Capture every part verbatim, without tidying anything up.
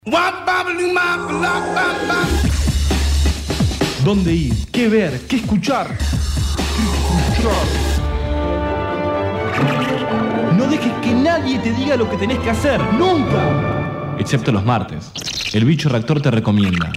¿Dónde ir? ¿Qué ver? ¿Qué escuchar? ¿Qué escuchar? No dejes que nadie te diga lo que tenés que hacer. ¡Nunca! Excepto los martes. El bicho reactor te recomienda.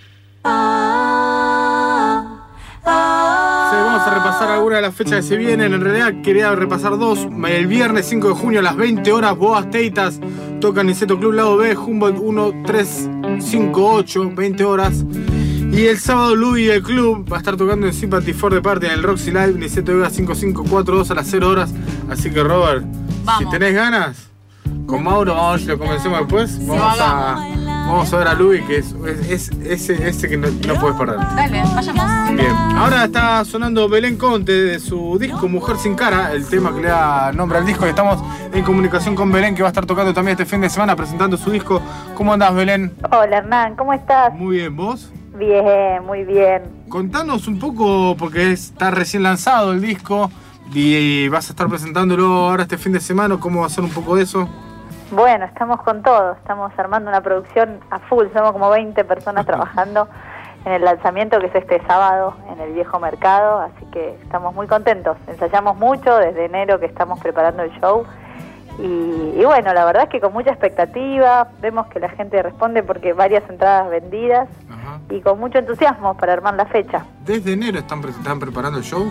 Vamos a repasar algunas de las fechas que se vienen. En realidad quería repasar dos. El viernes cinco de junio a las veinte horas, Boas Teitas tocan Niceto Club Lado B, Humboldt uno tres cinco ocho, veinte horas. Y el sábado Louis y el club va a estar tocando en Sympathy for the Party en el Roxy Live, Niceto Vega cinco cinco cuatro dos a las cero horas. Así que Robert, vamos. Si tenés ganas, con Mauro vamos a ver si lo convencemos después. Vamos a, vamos a ver a Louis, que es, es, es ese, ese que no, no puedes perder. Dale, vayamos. Bien, ahora está sonando Belén Conte de su disco Mujer Sin Cara, el tema que le da nombre al disco, y estamos en comunicación con Belén, que va a estar tocando también este fin de semana presentando su disco. ¿Cómo andás, Belén? Hola, Hernán, ¿cómo estás? Muy bien, ¿vos? Bien, muy bien. Contanos un poco, porque está recién lanzado el disco y vas a estar presentándolo ahora este fin de semana. ¿Cómo va a ser un poco de eso? Bueno, estamos con todo, estamos armando una producción a full, somos como veinte personas trabajando en el lanzamiento, que es este sábado en el Viejo Mercado, así que estamos muy contentos. Ensayamos mucho desde enero que estamos preparando el show y, y bueno, la verdad es que con mucha expectativa, vemos que la gente responde porque varias entradas vendidas. Ajá. Y con mucho entusiasmo para armar la fecha. ¿Desde enero están, pre- están preparando el show?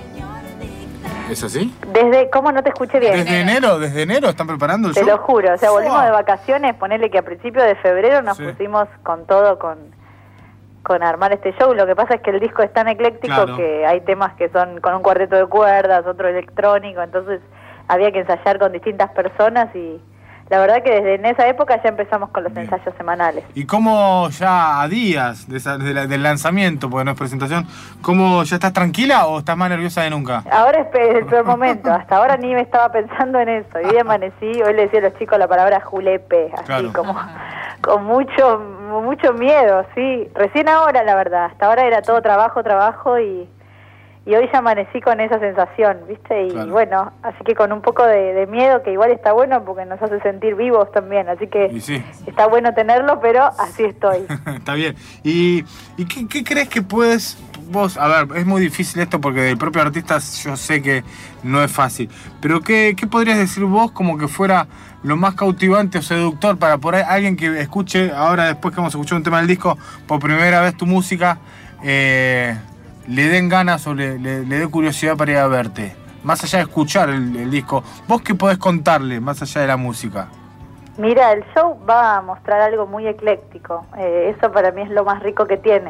¿Es así? Desde, ¿cómo no te escuché bien? ¿Desde enero? ¿Desde enero están preparando el te show? Te lo juro, o sea, volvimos de vacaciones, ponele que a principios de febrero nos sí. pusimos con todo, con, con armar este show. Lo que pasa es que el disco es tan ecléctico claro. que hay temas que son con un cuarteto de cuerdas, otro electrónico, entonces había que ensayar con distintas personas y la verdad que desde en esa época ya empezamos con los Bien. ensayos semanales. ¿Y cómo ya a días de esa, de la, del lanzamiento, porque no es presentación, cómo ya estás tranquila o estás más nerviosa de nunca? Ahora es el peor momento, hasta ahora ni me estaba pensando en eso. Hoy amanecí, hoy le decía a los chicos la palabra julepe, así claro. como con mucho, mucho miedo, sí. Recién ahora, la verdad, hasta ahora era todo trabajo, trabajo y... Y hoy ya amanecí con esa sensación, ¿viste? Y claro. bueno, así que con un poco de, de miedo, que igual está bueno porque nos hace sentir vivos también. Así que sí. está bueno tenerlo, pero así estoy. Está bien. ¿Y, y qué, qué crees que puedes vos? A ver, es muy difícil esto porque del propio artista yo sé que no es fácil. Pero ¿qué, qué podrías decir vos como que fuera lo más cautivante o seductor para por ahí alguien que escuche, ahora después que hemos escuchado un tema del disco, por primera vez tu música, eh... le den ganas o le, le, le dé curiosidad para ir a verte? Más allá de escuchar el, el disco, ¿vos qué podés contarle más allá de la música? Mira, el show va a mostrar algo muy ecléctico. Eh, eso para mí es lo más rico que tiene.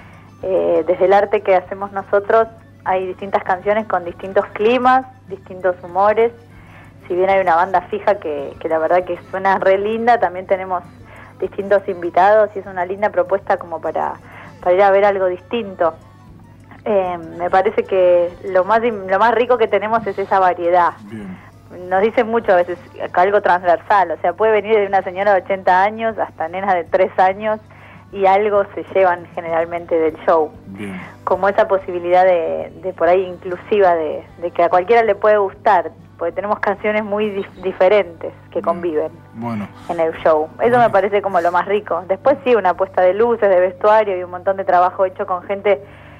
Eh, desde el arte que hacemos nosotros hay distintas canciones con distintos climas, distintos humores. Si bien hay una banda fija que, que la verdad que suena re linda, también tenemos distintos invitados y es una linda propuesta como para, para ir a ver algo distinto. Eh, me parece que lo más lo más rico que tenemos es esa variedad. Bien. Nos dicen mucho a veces algo transversal, o sea, puede venir de una señora de ochenta años hasta nenas de tres años y algo se llevan generalmente del show. Bien. Como esa posibilidad de, de por ahí inclusiva, de, de que a cualquiera le puede gustar, porque tenemos canciones muy dif- diferentes que conviven bueno. en el show. Eso bueno. me parece como lo más rico. Después sí, una puesta de luces, de vestuario y un montón de trabajo hecho con gente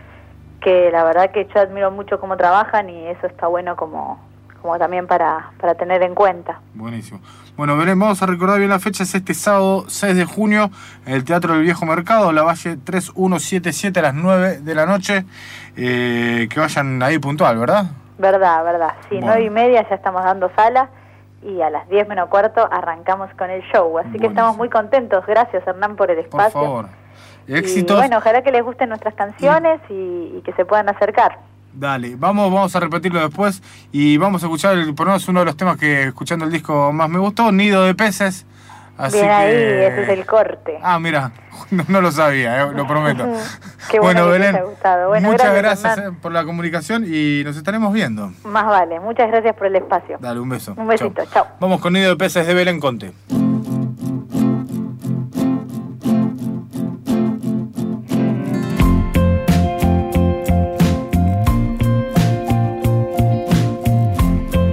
que la verdad que yo admiro mucho cómo trabajan y eso está bueno como, como también para, para tener en cuenta. Buenísimo. Bueno, Belén, vamos a recordar bien la fecha, es este sábado seis de junio, en el Teatro del Viejo Mercado, Lavalle tres uno siete siete a las nueve de la noche, eh, que vayan ahí puntual, ¿verdad? Verdad, verdad, sí, bueno. nueve y media ya estamos dando sala y a las diez menos cuarto arrancamos con el show, así Buenísimo. que estamos muy contentos, gracias Hernán por el espacio. Por favor. Éxitos. Y bueno, ojalá que les gusten nuestras canciones y, y que se puedan acercar. Dale, vamos, vamos a repetirlo después y vamos a escuchar, el, por lo menos uno de los temas que escuchando el disco más me gustó, Nido de Peces. Así Bien ahí, que... ese es el corte. Ah, mira, no, no lo sabía, eh, lo prometo. Qué bueno, bueno que Belén, te haya gustado. Bueno, muchas gracias, gracias eh, por la comunicación y nos estaremos viendo. Más vale, muchas gracias por el espacio. Dale, un beso. Un besito, chao. Vamos con Nido de Peces de Belén Conte.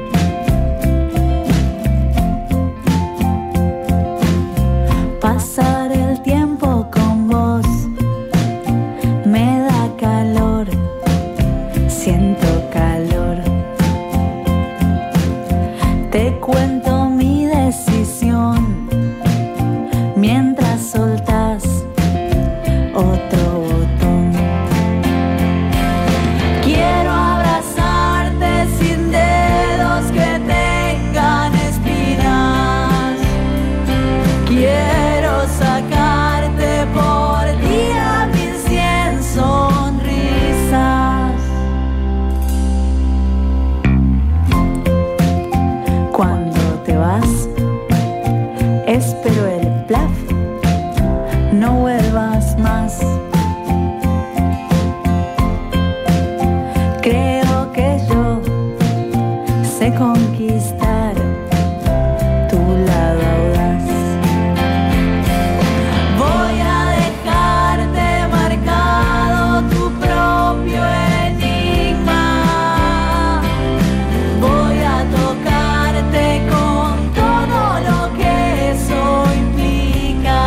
Pasa quiero sacarte por día mil cien sonrisas. Cuando te vas, espero el plaf, no vuelvas más. Creo que yo sé conquistar tu lado audaz. Voy a dejarte marcado tu propio enigma. Voy a tocarte con todo lo que eso implica.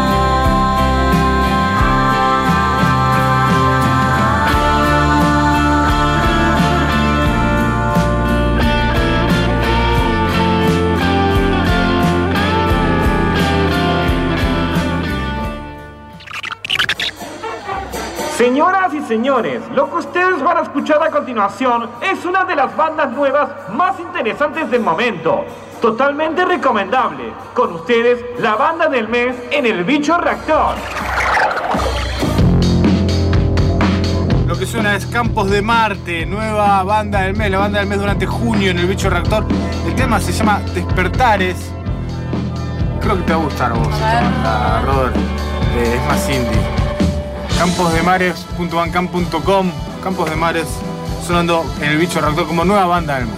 Señoras y señores, lo que ustedes van a escuchar a continuación es una de las bandas nuevas más interesantes del momento. Totalmente recomendable. Con ustedes, la banda del mes en El Bicho Reactor. Lo que suena es Campos de Marte, nueva banda del mes, la banda del mes durante junio en El Bicho Reactor. El tema se llama Despertares. Creo que te va a gustar a vos esta banda, Robert. Eh, es más indie. camposdemares punto bandcamp punto com, Campos de Mares, sonando en El Bicho Reactor como nueva banda del mes.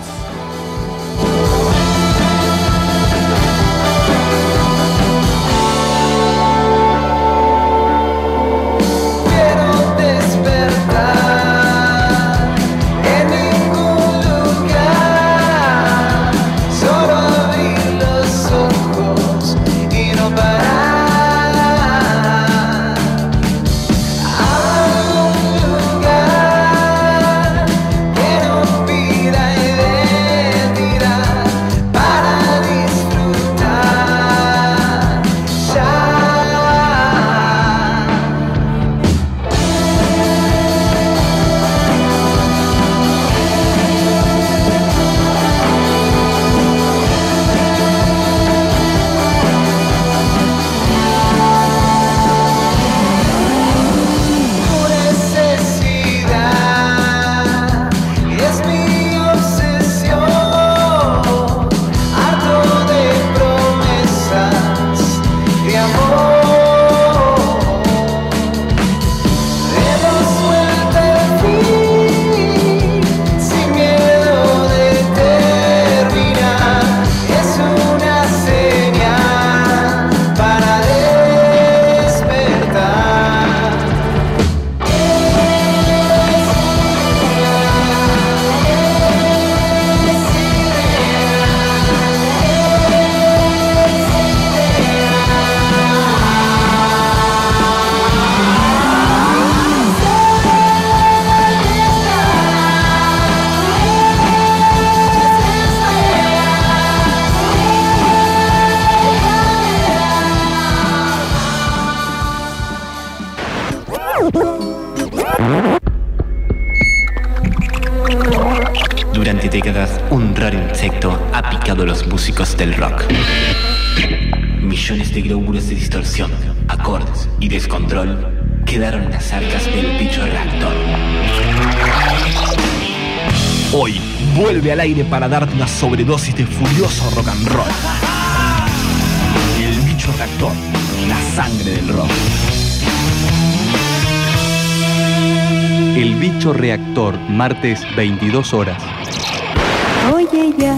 Durante décadas, un raro insecto ha picado a los músicos del rock. Millones de glóbulos de distorsión, acordes y descontrol quedaron en las arcas del Bicho Reactor. Hoy vuelve al aire para darte una sobredosis de furioso rock and roll. El Bicho Reactor, la sangre del rock. El Bicho Reactor, martes veintidós horas. Oye ya.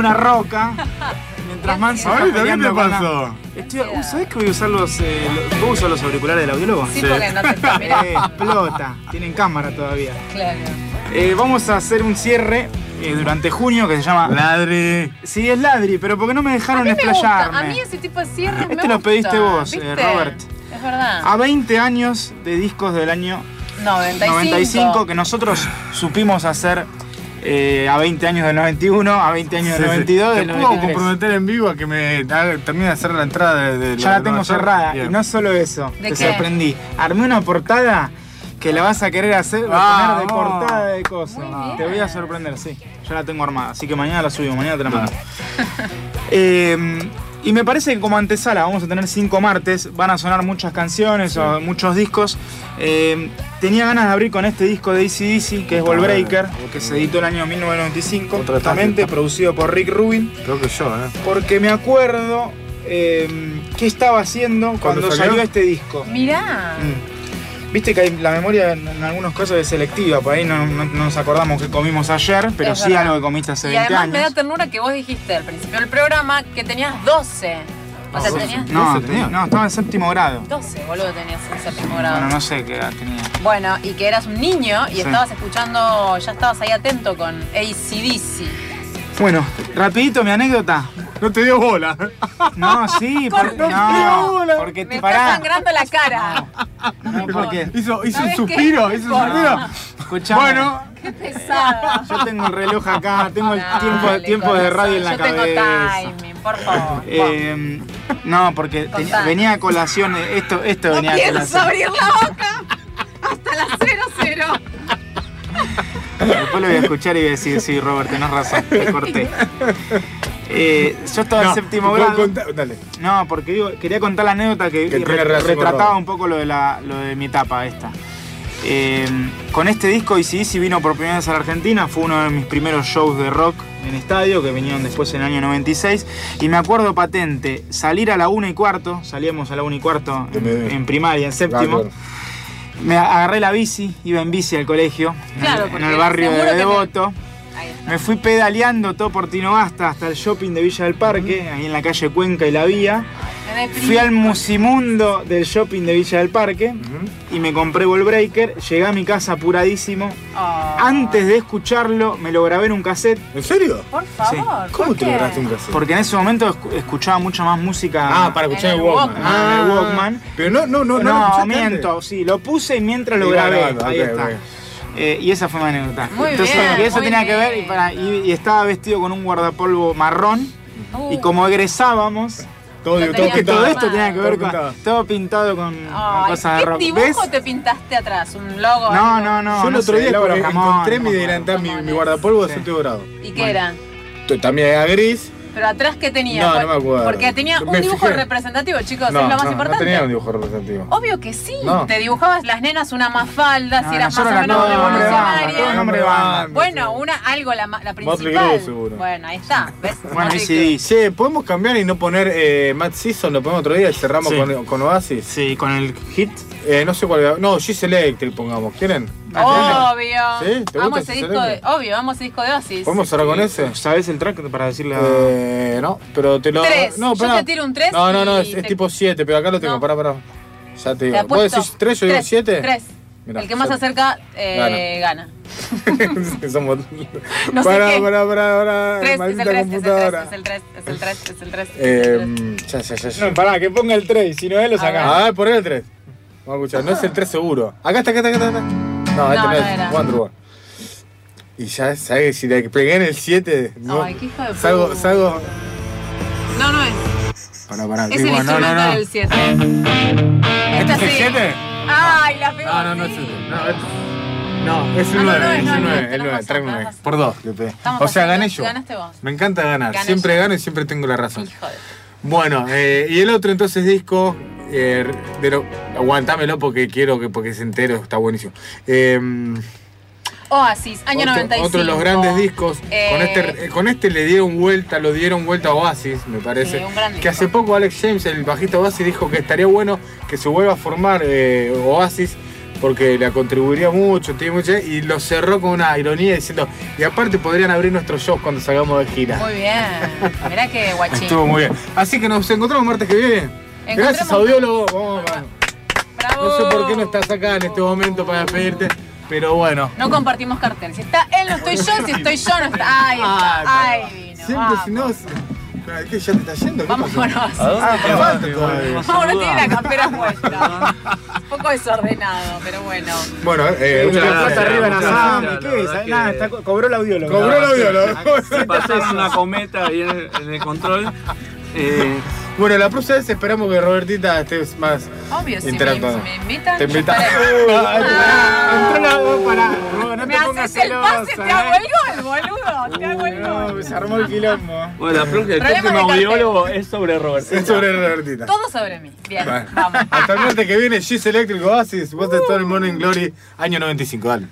una roca. Mientras Manso está Ahorita, ¿qué peleando te con la- pasó? Estoy, uh, ¿sabés que voy a usar los, eh, los- ¿vos usas los auriculares del audiólogo? Sí, porque no te está mirando. Eh, explota. Tienen cámara todavía. Claro. Eh, vamos a hacer un cierre eh, durante junio que se llama... Ladri. Sí, es Ladri, pero porque no me A dejaron mí me gusta, explayarme. a mí ese tipo de cierre me Este lo gusta, pediste vos, eh, ¿viste? Robert. Es verdad. A veinte años de discos del año noventa y cinco. noventa y cinco que nosotros supimos hacer eh, a veinte años del noventa y uno, a veinte años del noventa y dos, Te del puedo noventa y tres. comprometer en vivo a que me haga- termine de hacer la entrada de, de Ya la tengo Nueva York. cerrada. Bien. Y no solo eso, ¿De te qué? sorprendí. Armé una portada que la vas a querer hacer, Ah, poner de oh. portada de cosas. Muy bien. Te voy a sorprender, sí. Ya la tengo armada. Así que mañana la subimos, mañana te la mando. Eh, y me parece que como antesala vamos a tener cinco martes, van a sonar muchas canciones o muchos discos. Eh, tenía ganas de abrir con este disco de A C D C, que es Wallbreaker, que se editó el año mil novecientos noventa y cinco, Otra justamente etapa. producido por Rick Rubin, Creo que yo, ¿eh? porque me acuerdo eh, qué estaba haciendo cuando, ¿Cuándo salió? salió? este disco. Mirá. Mm. Viste que hay- la memoria en, en algunos casos es selectiva, por ahí no, no- no nos acordamos que comimos ayer, pero Es sí verdad. algo que comiste hace Y veinte además me da años. ternura que vos dijiste al principio del programa que tenías doce. O sea, doce. tenías No, ¿doce tenía? no, estaba en séptimo grado. doce, boludo, tenías en séptimo grado. Bueno, no sé qué edad tenía. Bueno, y que eras un niño y Sí. estabas escuchando, ya estabas ahí atento con A C D C. Bueno, rapidito mi anécdota. No te dio bola. No, sí, Con- por- no, no, no, porque Me te está pará. sangrando la cara. No, porque, Hizo, hizo un ¿Sabes qué? suspiro, hizo un Por- suspiro. escuchame, Bueno, Qué pesado. yo tengo el reloj acá, tengo el Dale, tiempo, tiempo de corazón, radio en la yo cabeza. tengo timing, por favor. Eh, no, porque te- Contá. venía a colación, eh, esto, esto No venía a pienso colación. abrir la boca hasta las cero cero. Después lo voy a escuchar y voy a decir, sí, Robert, tenés razón, te corté. Eh, yo estaba en no, séptimo ¿puedo grado. contar? Dale. No, porque digo, quería contar la anécdota que, Que re- tiene relación con retrataba Robert. un poco lo de, la, lo de mi etapa esta. Eh, con este disco A C D C vino por primera vez a la Argentina, fue uno de mis primeros shows de rock en estadio que vinieron después en el año noventa y seis y me acuerdo patente salir a la una y cuarto, salíamos a la una y cuarto en, en primaria, en séptimo. Ah, claro. Me agarré la bici, iba en bici al colegio, en Claro, el- en, porque el barrio seguro de que te- Devoto. Ahí está. Me fui pedaleando todo por Tinogasta hasta el shopping de Villa del Parque, ahí en la calle Cuenca y La Vía. Me deprimí. Fui al musimundo del shopping de Villa del Parque y me compré Wallbreaker. Llegué a mi casa apuradísimo. Oh, Antes de escucharlo, me lo grabé en un cassette. ¿En serio? Por favor. ¿Cómo ¿por te qué? lograste un cassette? Porque en ese momento escu- escuchaba mucha más música. Ah, para escuchar En el el Walkman. Walkman. Ah, en el Walkman. Pero no, no, no, No, no. lo escuchaste miento, antes. sí, lo puse y mientras lo Iba grabé. grabando, Ahí ok, está. ok. Eh, y esa fue mi anécdota. Muy Entonces, bien, y eso muy tenía que ver, y, bien. para- y- y estaba vestido con un guardapolvo marrón. Uh. Y como egresábamos, Todo, Lo todo tenía que todo pintado. esto tenía que ver Todo con. pintado. Todo pintado con, con Ay, cosas de ¿qué rock. dibujo ¿Ves? te pintaste atrás? ¿Un logo? No, algo? no, no. Yo el no otro sé, día logo de los encontré Ramones, mi no, delantal, mi, mi Ramones. guardapolvo de Sí. séptimo grado. ¿Y qué era? T- También era gris. Pero atrás, ¿qué tenía? No, Pues- no me acuerdo. Porque tenía un Me dibujo fijé. representativo, chicos, No, es lo más no, importante. no tenía un dibujo representativo. Obvio que sí. No. Te dibujabas las nenas una más falda, No, si eras más o nosotros menos no, nombre de banda, revolucionaria. todo nombre de banda. Bueno, una, algo, la, ma- la Motley principal. Crue, seguro. Bueno, ahí está. ¿Ves? Bueno, Motley ahí Crue. sí. Sí, podemos cambiar y no poner eh, Matt Season, lo ponemos otro día y cerramos Sí. con, con Oasis. Sí, con el hit. Eh, no sé cuál. No, Gis Electric pongamos. ¿Quieren? Obvio. ¿Sí? ¿Te Vamos gusta ese ese disco de, disco? obvio, vamos ese disco de Oasis. ¿Podemos cerrar con ese? ¿Sabes el track para decirle a.? Eh, no, pero te lo. Tres. No, Yo pará. te tiro un tres No, no, no, y es, es te- tipo siete, pero acá lo tengo. No. Pará, pará. Ya te Te digo. ¿Vos apuesto. decís tres, yo digo Tres, siete? Tres. Mirá, el que más se siete. acerca eh, gana. Somos. No sé pará, qué. pará, pará, pará. Tres, es el maldita tres, es el tres, computadora. es el tres, es el tres, es el tres. Eh, ya, ya, ya. ya. No, pará, que ponga el tres, si no él lo A sacamos. A ver, poné el tres. Vamos a escuchar. No es el tres seguro. Acá está, acá está, acá está. No, este No, no, no es. era. Wonder Woman. Y ya, ¿sabes? Si le pegué en el siete. No, Ay, qué hijo de salgo, puta. salgo. No, no es. Pará, pará. Es el digo, no, no, instrumental no. del siete. ¿Este Esta es el sí. siete? Ay, la pegó. No, no, no es sí. el No, este- no, es el Ah, no, nueve, no, es no, el no, nueve, tenés el nueve, razón, trae tenés nueve. razón. Por dos, le pegué. Estamos O sea, haciendo- gané yo. ganaste vos. Me encanta ganar. Gané Siempre yo. gano y siempre tengo la razón. Hijo de... Bueno, eh, y el otro entonces disco, eh, de lo- aguantámelo porque quiero que porque es entero, está buenísimo. Eh, Oasis, año otro, noventa y cinco. otro de los grandes discos. Eh, Con, este, eh, con este le dieron vuelta, lo dieron vuelta a Oasis, me parece. Sí, un gran que disco. hace poco Alex James, el bajista de Oasis, dijo que estaría bueno que se vuelva a formar eh, Oasis porque le contribuiría mucho, tiene mucha, y lo cerró con una ironía diciendo, y aparte podrían abrir nuestros shows cuando salgamos de gira. Muy bien. Mirá que guachín. Estuvo muy bien. Así que nos encontramos el martes que viene. Gracias, audiólogo. Vamos, vamos. Bravo. No sé por qué no estás acá en este momento para despedirte, pero bueno. No compartimos cartel. Si está él, no estoy yo. Si estoy yo, no está. Ahí está. Ahí vino. Siempre Vamos. si no... ¿Qué, ya te está yendo? ¿Qué Vamos, pasó? bueno, Ah, me falta todavía. Vamos, no tiene la campera puesta. Un poco desordenado, pero bueno. Bueno, eh, Mucha muchas plata gracias. arriba en Muchas Asami, gracias. ¿qué es? Nada, está- cobró el audiólogo. Cobró el audiólogo. Pasás una cometa ahí en el, en el control. Eh, Bueno, la próxima vez esperamos que Robertita esté más Obvio, si me, interactuando. si me invitan. Te yo invita. estaré. Entró la voz para. No Me te pongas haces el pase, celosa, te hago ¿eh? el gol, boludo. Te hago el No, gol. se armó el quilombo. bueno, la próxima, el Problema próximo de cartel. audiólogo es sobre Roberto. Es sobre Robertita. Todo sobre mí. Bien, Bueno. vamos. Hasta el martes que viene, Gis Electric Oasis, vos estás en el Morning Glory, año noventa y cinco, dale.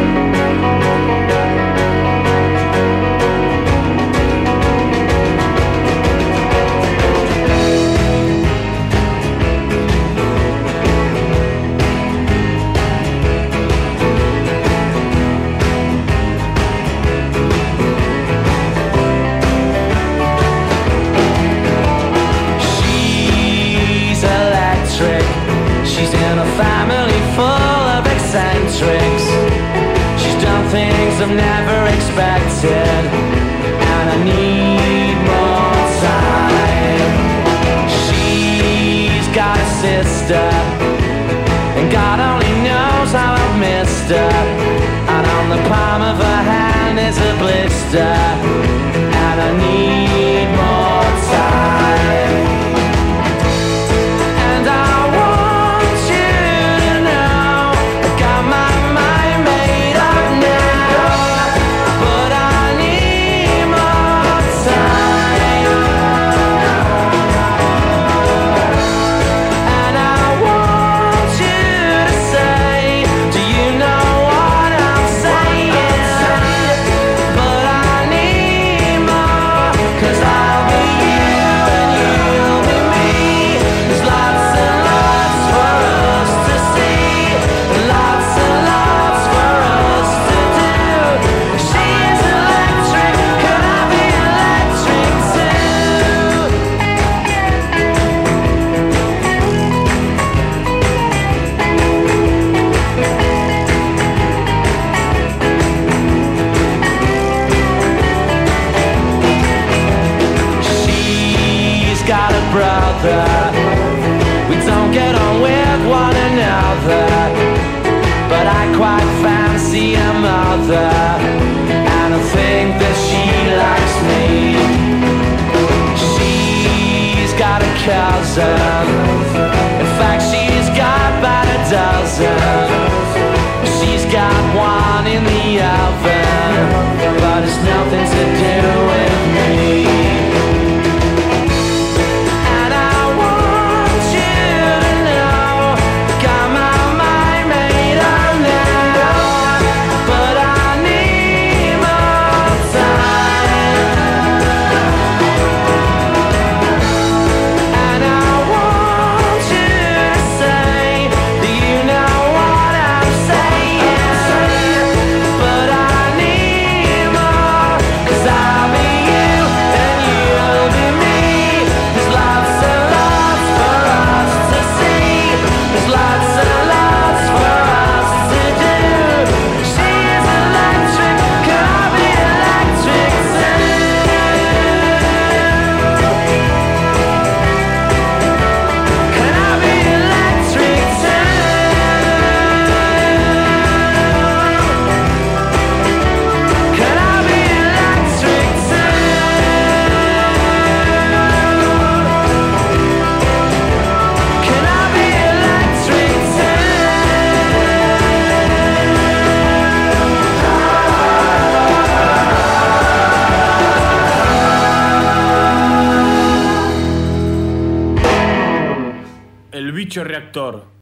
She's electric. She's in a family full of eccentrics. She's done things I've never expected, and I need more time. She's got a sister, and God only knows how I've missed her. And on the palm of her hand is a blister, and I need more time. And I want you to know I got my mind made up now, but I need more time. And I want you to say, do you know what I'm saying? But I need more, 'cause I'll be you and you'll be me. There's lots and lots for us to see, lots and lots for us to do. She's electric, could I be electric too? She's got a brother. We don't get on with one another, but I quite fancy a mother, and I think that she likes me. She's got a cousin. In fact, she's got about a dozen. She's got one in the oven, but it's nothing to do with me. And I want you to know, got my mind made up now, but I need more time. And I want you to say, do you know what I'm saying? But I need more, 'cause I'll be you and you'll be me. There's lots and lots for us to see. There's lots and lots for us to do. She's electric, can I be electric too? Can I be electric too? Can I be electric too? Can I be electric El bicho reactor.